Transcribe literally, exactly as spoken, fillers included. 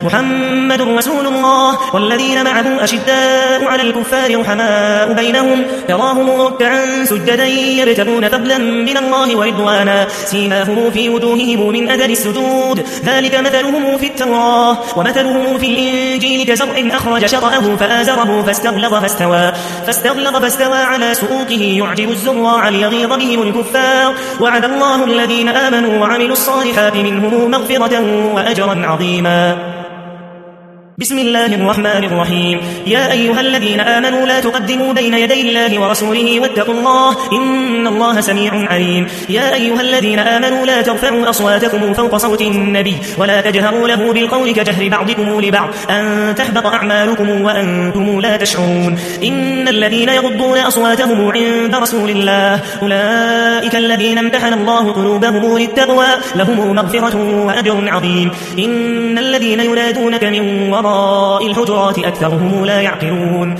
محمد رسول الله والذين معه أشداء على الكفار رحماء بينهم تراهم ركعا سجدا يبتغون فضلا من الله ورضوانا سيماهم في وجوههم من أثر السجود ذلك مثلهم في التوراة ومثلهم في الإنجيل كزرع أخرج شطأه فآزره فاستغلظ فاستوى, فاستغلظ فاستوى على سوقه يعجب الزراع ليغيظ بهم الكفار وعد الله الذين آمنوا وعملوا الصالحات منهم مغفرة وأجرا عظيما. بسم الله الرحمن الرحيم. يا أيها الذين آمنوا لا تقدموا بين يدي الله ورسوله واتقوا الله إن الله سميع عليم. يا أيها الذين آمنوا لا ترفعوا أصواتكم فوق صوت النبي ولا تجهروا له بالقول كجهر بعضكم لبعض أن تحبط أعمالكم وأنتم لا تشعرون. إن الذين يغضون أصواتهم عند رسول الله أولئك الذين امتحن الله قلوبهم للتقوى لهم مغفرة وأجر عظيم. إن الذين ينادونك من وراء الحجرات أكثرهم لا يعقلون.